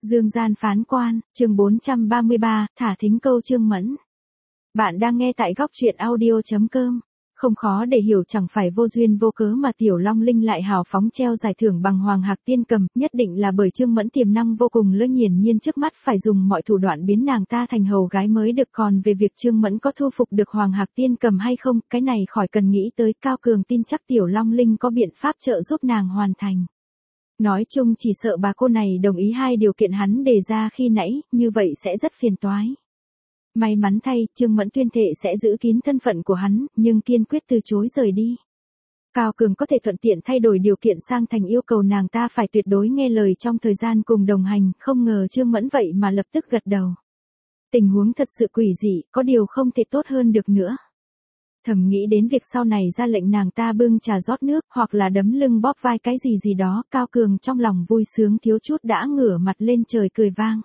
Dương gian phán quan, chương 433, thả thính câu Trương Mẫn. Bạn đang nghe tại góc truyện audio.com. Không khó để hiểu, chẳng phải vô duyên vô cớ mà Tiểu Long Linh lại hào phóng treo giải thưởng bằng Hoàng Hạc Tiên Cầm, nhất định là bởi Trương Mẫn tiềm năng vô cùng lớn, hiển nhiên trước mắt phải dùng mọi thủ đoạn biến nàng ta thành hầu gái mới được. Còn về việc Trương Mẫn có thu phục được Hoàng Hạc Tiên Cầm hay không, cái này khỏi cần nghĩ tới, Cao Cường tin chắc Tiểu Long Linh có biện pháp trợ giúp nàng hoàn thành. Nói chung chỉ sợ bà cô này đồng ý hai điều kiện hắn đề ra khi nãy, như vậy sẽ rất phiền toái. May mắn thay, Trương Mẫn tuyên thệ sẽ giữ kín thân phận của hắn, nhưng kiên quyết từ chối rời đi. Cao Cường có thể thuận tiện thay đổi điều kiện sang thành yêu cầu nàng ta phải tuyệt đối nghe lời trong thời gian cùng đồng hành, không ngờ Trương Mẫn vậy mà lập tức gật đầu. Tình huống thật sự quỷ dị, có điều không thể tốt hơn được nữa. Thầm nghĩ đến việc sau này ra lệnh nàng ta bưng trà rót nước, hoặc là đấm lưng bóp vai cái gì đó, Cao Cường trong lòng vui sướng thiếu chút đã ngửa mặt lên trời cười vang.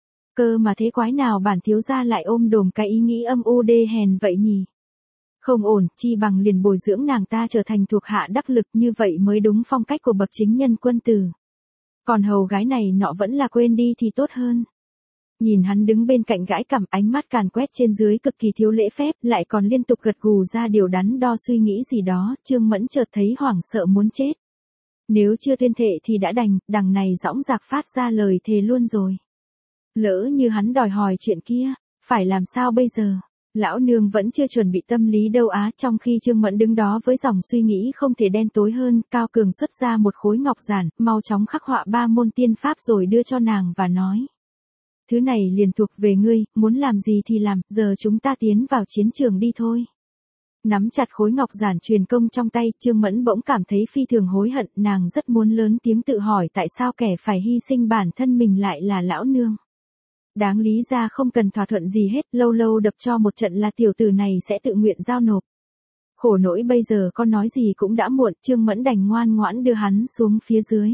Cơ mà thế quái nào bản thiếu gia lại ôm đồm cái ý nghĩ âm u đê hèn vậy nhỉ? Không ổn, chi bằng liền bồi dưỡng nàng ta trở thành thuộc hạ đắc lực, như vậy mới đúng phong cách của bậc chính nhân quân tử. Còn hầu gái này nọ vẫn là quên đi thì tốt hơn. Nhìn hắn đứng bên cạnh gãi cằm, ánh mắt càn quét trên dưới cực kỳ thiếu lễ phép, lại còn liên tục gật gù ra điều đắn đo suy nghĩ gì đó, Trương Mẫn chợt thấy hoảng sợ muốn chết. Nếu chưa tuyên thệ thì đã đành, đằng này dõng dạc phát ra lời thề luôn rồi. Lỡ như hắn đòi hỏi chuyện kia, phải làm sao bây giờ? Lão nương vẫn chưa chuẩn bị tâm lý đâu á. Trong khi Trương Mẫn đứng đó với dòng suy nghĩ không thể đen tối hơn, Cao Cường xuất ra một khối ngọc giản, mau chóng khắc họa 3 môn tiên pháp rồi đưa cho nàng và nói. Thứ này liền thuộc về ngươi, muốn làm gì thì làm, giờ chúng ta tiến vào chiến trường đi thôi. Nắm chặt khối ngọc giản truyền công trong tay, Trương Mẫn bỗng cảm thấy phi thường hối hận, nàng rất muốn lớn tiếng tự hỏi tại sao kẻ phải hy sinh bản thân mình lại là lão nương. Đáng lý ra không cần thỏa thuận gì hết, lâu lâu đập cho một trận là tiểu tử này sẽ tự nguyện giao nộp. Khổ nỗi bây giờ con nói gì cũng đã muộn, Trương Mẫn đành ngoan ngoãn đưa hắn xuống phía dưới.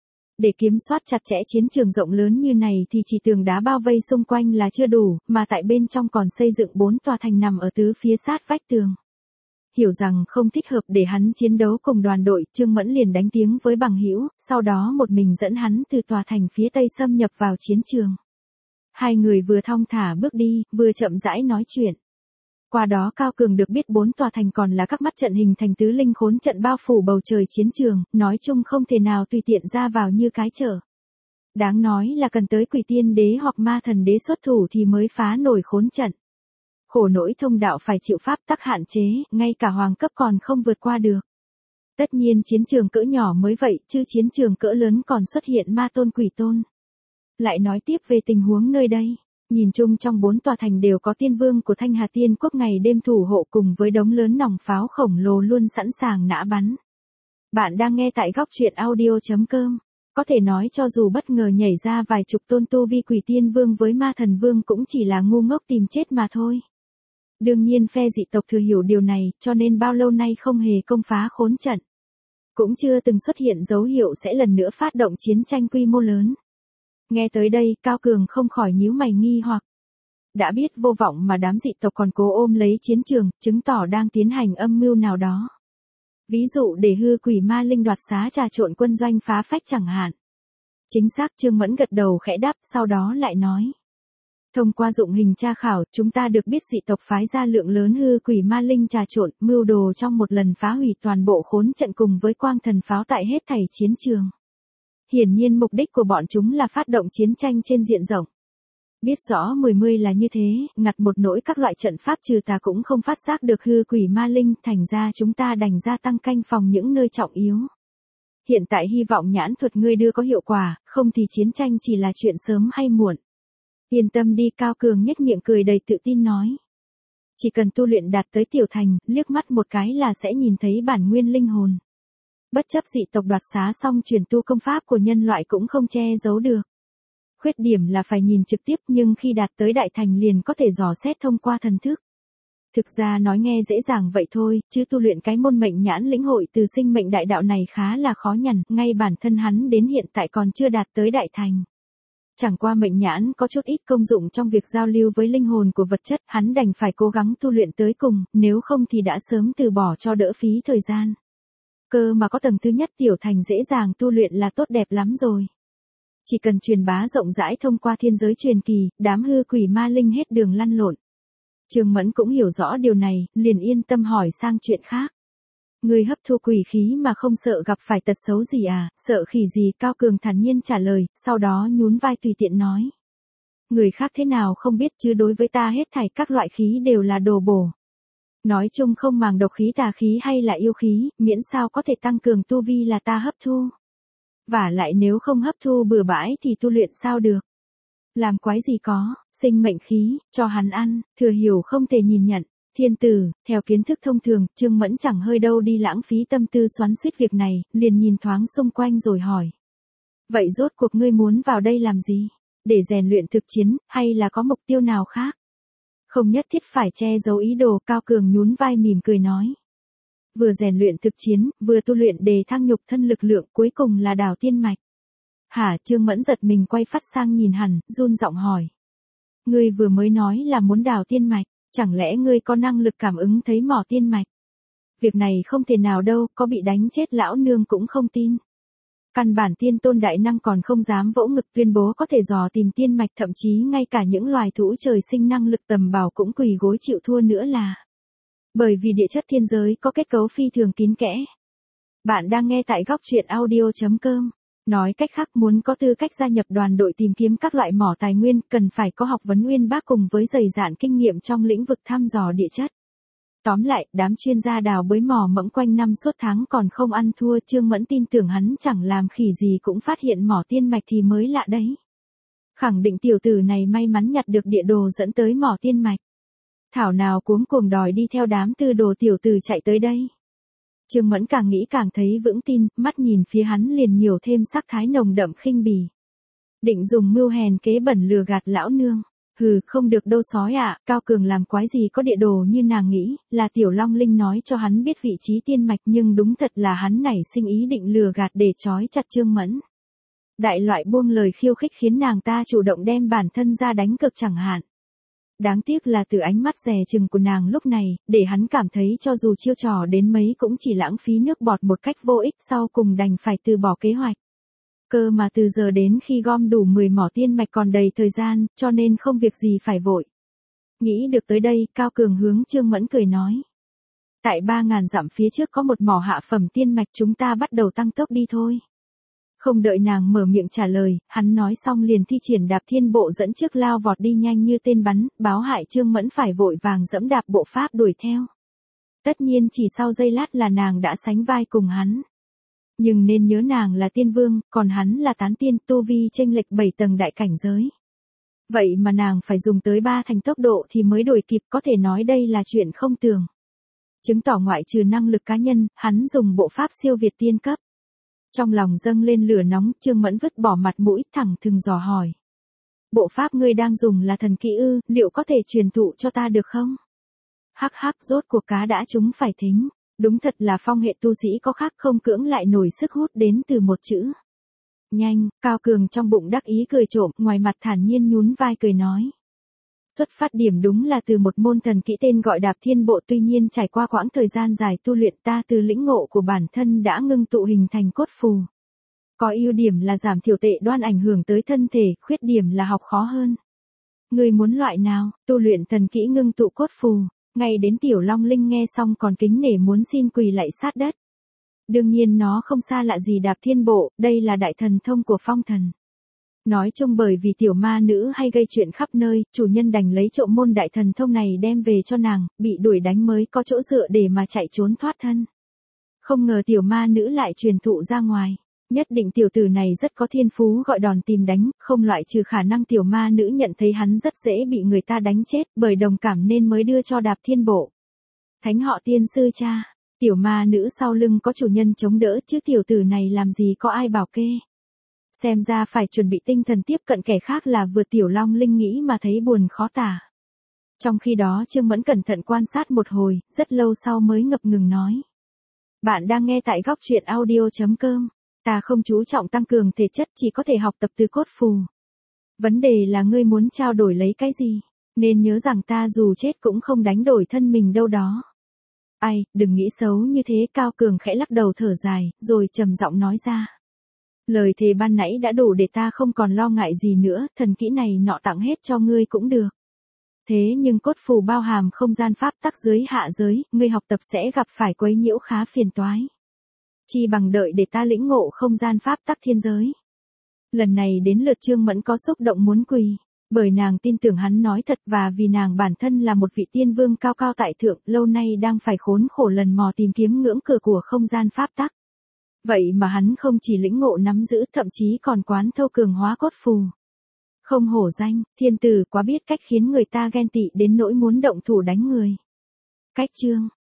Để kiểm soát chặt chẽ chiến trường rộng lớn như này thì chỉ tường đá bao vây xung quanh là chưa đủ, mà tại bên trong còn xây dựng 4 tòa thành nằm ở tứ phía sát vách tường. Hiểu rằng không thích hợp để hắn chiến đấu cùng đoàn đội, Trương Mẫn liền đánh tiếng với bằng hữu, sau đó một mình dẫn hắn từ tòa thành phía tây xâm nhập vào chiến trường. Hai người vừa thong thả bước đi, vừa chậm rãi nói chuyện. Qua đó Cao Cường được biết 4 tòa thành còn là các mắt trận hình thành tứ linh khốn trận bao phủ bầu trời chiến trường, nói chung không thể nào tùy tiện ra vào như cái chợ. Đáng nói là cần tới Quỷ Tiên Đế hoặc Ma Thần Đế xuất thủ thì mới phá nổi khốn trận. Khổ nỗi thông đạo phải chịu pháp tắc hạn chế, ngay cả hoàng cấp còn không vượt qua được. Tất nhiên chiến trường cỡ nhỏ mới vậy, chứ chiến trường cỡ lớn còn xuất hiện ma tôn quỷ tôn. Lại nói tiếp về tình huống nơi đây. Nhìn chung trong 4 tòa thành đều có tiên vương của Thanh Hà Tiên Quốc ngày đêm thủ hộ cùng với đống lớn nòng pháo khổng lồ luôn sẵn sàng nã bắn. Bạn đang nghe tại góc truyện audio.com. Có thể nói cho dù bất ngờ nhảy ra vài chục tôn tu vi quỷ tiên vương với ma thần vương cũng chỉ là ngu ngốc tìm chết mà thôi. Đương nhiên phe dị tộc thừa hiểu điều này, cho nên bao lâu nay không hề công phá khốn trận. Cũng chưa từng xuất hiện dấu hiệu sẽ lần nữa phát động chiến tranh quy mô lớn. Nghe tới đây, Cao Cường không khỏi nhíu mày nghi hoặc. Đã biết vô vọng mà đám dị tộc còn cố ôm lấy chiến trường, chứng tỏ đang tiến hành âm mưu nào đó. Ví dụ để hư quỷ ma linh đoạt xá trà trộn quân doanh phá phách chẳng hạn. Chính xác, Trương Mẫn gật đầu khẽ đáp, sau đó lại nói. Thông qua dụng hình tra khảo, chúng ta được biết dị tộc phái ra lượng lớn hư quỷ ma linh trà trộn, mưu đồ trong một lần phá hủy toàn bộ khốn trận cùng với quang thần pháo tại hết thảy chiến trường. Hiển nhiên mục đích của bọn chúng là phát động chiến tranh trên diện rộng. Biết rõ mười là như thế, ngặt một nỗi các loại trận pháp trừ tà cũng không phát giác được hư quỷ ma linh, thành ra chúng ta đành gia tăng canh phòng những nơi trọng yếu. Hiện tại hy vọng nhãn thuật ngươi đưa có hiệu quả, không thì chiến tranh chỉ là chuyện sớm hay muộn. Yên tâm đi, Cao Cường nhếch miệng cười đầy tự tin nói. Chỉ cần tu luyện đạt tới tiểu thành, liếc mắt một cái là sẽ nhìn thấy bản nguyên linh hồn. Bất chấp dị tộc đoạt xá xong truyền tu công pháp của nhân loại cũng không che giấu được. Khuyết điểm là phải nhìn trực tiếp, nhưng khi đạt tới đại thành liền có thể dò xét thông qua thần thức. Thực ra nói nghe dễ dàng vậy thôi, chứ tu luyện cái môn mệnh nhãn lĩnh hội từ sinh mệnh đại đạo này khá là khó nhằn, ngay bản thân hắn đến hiện tại còn chưa đạt tới đại thành. Chẳng qua mệnh nhãn có chút ít công dụng trong việc giao lưu với linh hồn của vật chất, hắn đành phải cố gắng tu luyện tới cùng, nếu không thì đã sớm từ bỏ cho đỡ phí thời gian. Cơ mà có tầng thứ nhất tiểu thành dễ dàng tu luyện là tốt đẹp lắm rồi. chỉ cần truyền bá rộng rãi thông qua thiên giới truyền kỳ, đám hư quỷ ma linh hết đường lăn lộn. Trương Mẫn cũng hiểu rõ điều này, liền yên tâm hỏi sang chuyện khác. Người hấp thu quỷ khí mà không sợ gặp phải tật xấu gì à, sợ khỉ gì? Cao Cường thản nhiên trả lời, sau đó nhún vai tùy tiện nói. Người khác thế nào không biết chứ đối với ta hết thảy các loại khí đều là đồ bổ. Nói chung không màng độc khí tà khí hay là yêu khí, miễn sao có thể tăng cường tu vi là ta hấp thu. Vả lại nếu không hấp thu bừa bãi thì tu luyện sao được. Làm quái gì có, sinh mệnh khí, cho hắn ăn, Thừa Hiểu không thể nhìn nhận. Thiên tử, theo kiến thức thông thường, Trương Mẫn chẳng hơi đâu đi lãng phí tâm tư xoắn xuýt việc này, liền nhìn thoáng xung quanh rồi hỏi. Vậy rốt cuộc ngươi muốn vào đây làm gì? Để rèn luyện thực chiến, hay là có mục tiêu nào khác? Không nhất thiết phải che giấu ý đồ. Cao Cường nhún vai mỉm cười nói. Vừa rèn luyện thực chiến, vừa tu luyện đề thăng nhục thân lực lượng, cuối cùng là đào tiên mạch. Hả? Trương Mẫn giật mình quay phát sang nhìn hắn, run giọng hỏi. Ngươi vừa mới nói là muốn đào tiên mạch, chẳng lẽ ngươi có năng lực cảm ứng thấy mỏ tiên mạch? Việc này không thể nào đâu, có bị đánh chết lão nương cũng không tin. Căn bản tiên tôn đại năng còn không dám vỗ ngực tuyên bố có thể dò tìm tiên mạch, thậm chí ngay cả những loài thú trời sinh năng lực tầm bảo cũng quỳ gối chịu thua nữa là. Bởi vì địa chất thiên giới có kết cấu phi thường kín kẽ. Bạn đang nghe tại góc truyện audio.com. Nói cách khác, muốn có tư cách gia nhập đoàn đội tìm kiếm các loại mỏ tài nguyên, cần phải có học vấn uyên bác cùng với dày dạn kinh nghiệm trong lĩnh vực thăm dò địa chất. Tóm lại, đám chuyên gia đào bới mỏ mẫm quanh năm suốt tháng còn không ăn thua. Trương Mẫn tin tưởng hắn chẳng làm khỉ gì cũng phát hiện mỏ tiên mạch thì mới lạ đấy. Khẳng định tiểu tử này may mắn nhặt được địa đồ dẫn tới mỏ tiên mạch. Thảo nào cuống cuồng đòi đi theo đám tư đồ tiểu tử chạy tới đây. Trương Mẫn càng nghĩ càng thấy vững tin, mắt nhìn phía hắn liền nhiều thêm sắc thái nồng đậm khinh bỉ. Định dùng mưu hèn kế bẩn lừa gạt lão nương. Hừ, không được đâu sói ạ. Cao Cường làm quái gì có địa đồ như nàng nghĩ, là Tiểu Long Linh nói cho hắn biết vị trí tiên mạch, nhưng đúng thật là hắn nảy sinh ý định lừa gạt để trói chặt Trương Mẫn. Đại loại buông lời khiêu khích khiến nàng ta chủ động đem bản thân ra đánh cược chẳng hạn. Đáng tiếc là từ ánh mắt dè chừng của nàng lúc này, để hắn cảm thấy cho dù chiêu trò đến mấy cũng chỉ lãng phí nước bọt một cách vô ích, sau cùng đành phải từ bỏ kế hoạch. Cơ mà từ giờ đến khi gom đủ 10 mỏ tiên mạch còn đầy thời gian, cho nên không việc gì phải vội. Nghĩ được tới đây, Cao Cường hướng Trương Mẫn cười nói. Tại 3.000 dặm phía trước có một mỏ hạ phẩm tiên mạch, chúng ta bắt đầu tăng tốc đi thôi. Không đợi nàng mở miệng trả lời, hắn nói xong liền thi triển đạp thiên bộ dẫn trước lao vọt đi nhanh như tên bắn, báo hại Trương Mẫn phải vội vàng dẫm đạp bộ pháp đuổi theo. Tất nhiên chỉ sau giây lát là nàng đã sánh vai cùng hắn. Nhưng nên nhớ nàng là tiên vương, còn hắn là tán tiên, tu vi chênh lệch 7 tầng đại cảnh giới. Vậy mà nàng phải dùng tới 3 thành tốc độ thì mới đuổi kịp, có thể nói đây là chuyện không tưởng. Chứng tỏ ngoại trừ năng lực cá nhân, hắn dùng bộ pháp siêu việt tiên cấp. Trong lòng dâng lên lửa nóng, Trương Mẫn vứt bỏ mặt mũi, thẳng thừng dò hỏi. Bộ pháp ngươi đang dùng là thần kỹ ư, liệu có thể truyền thụ cho ta được không? Hắc hắc, rốt cuộc cá đã trúng phải thính. Đúng thật là phong hệ tu sĩ có khác không cưỡng lại nổi sức hút đến từ một chữ. Nhanh. Cao Cường trong bụng đắc ý cười trộm, ngoài mặt thản nhiên nhún vai cười nói. Xuất phát điểm đúng là từ một môn thần kỹ tên gọi đạp thiên bộ, tuy nhiên trải qua quãng thời gian dài tu luyện, ta từ lĩnh ngộ của bản thân đã ngưng tụ hình thành cốt phù. Có ưu điểm là giảm thiểu tệ đoan ảnh hưởng tới thân thể, khuyết điểm là học khó hơn. Người muốn loại nào? Tu luyện thần kỹ ngưng tụ cốt phù. Ngay đến Tiểu Long Linh nghe xong còn kính nể muốn xin quỳ lạy sát đất. Đương nhiên nó không xa lạ gì đạp thiên bộ, đây là đại thần thông của phong thần. Nói chung bởi vì tiểu ma nữ hay gây chuyện khắp nơi, chủ nhân đành lấy trộm môn đại thần thông này đem về cho nàng, bị đuổi đánh mới có chỗ dựa để mà chạy trốn thoát thân. Không ngờ tiểu ma nữ lại truyền thụ ra ngoài. Nhất định tiểu tử này rất có thiên phú gọi đòn tìm đánh, không loại trừ khả năng tiểu ma nữ nhận thấy hắn rất dễ bị người ta đánh chết, bởi đồng cảm nên mới đưa cho đạp thiên bộ. Thánh họ tiên sư cha, tiểu ma nữ sau lưng có chủ nhân chống đỡ chứ tiểu tử này làm gì có ai bảo kê. Xem ra phải chuẩn bị tinh thần tiếp cận kẻ khác là vừa Tiểu Long Linh nghĩ mà thấy buồn khó tả. Trong khi đó Trương Mẫn cẩn thận quan sát một hồi, rất lâu sau mới ngập ngừng nói. Bạn đang nghe tại góc truyện audio.com. Ta không chú trọng tăng cường thể chất, chỉ có thể học tập từ cốt phù. Vấn đề là ngươi muốn trao đổi lấy cái gì, nên nhớ rằng ta dù chết cũng không đánh đổi thân mình đâu đó. Ai, đừng nghĩ xấu như thế. Cao Cường khẽ lắc đầu thở dài, rồi trầm giọng nói ra. Lời thề ban nãy đã đủ để ta không còn lo ngại gì nữa, thần kỹ này nọ tặng hết cho ngươi cũng được. Thế nhưng cốt phù bao hàm không gian pháp tắc dưới hạ giới, ngươi học tập sẽ gặp phải quấy nhiễu khá phiền toái. Chi bằng đợi để ta lĩnh ngộ không gian pháp tắc thiên giới. Lần này đến lượt Trương Mẫn có xúc động muốn quỳ, bởi nàng tin tưởng hắn nói thật và vì nàng bản thân là một vị tiên vương cao cao tại thượng, lâu nay đang phải khốn khổ lần mò tìm kiếm ngưỡng cửa của không gian pháp tắc. Vậy mà hắn không chỉ lĩnh ngộ nắm giữ, thậm chí còn quán thâu cường hóa cốt phù. Không hổ danh, thiên tử quá biết cách khiến người ta ghen tị đến nỗi muốn động thủ đánh người. Cách chương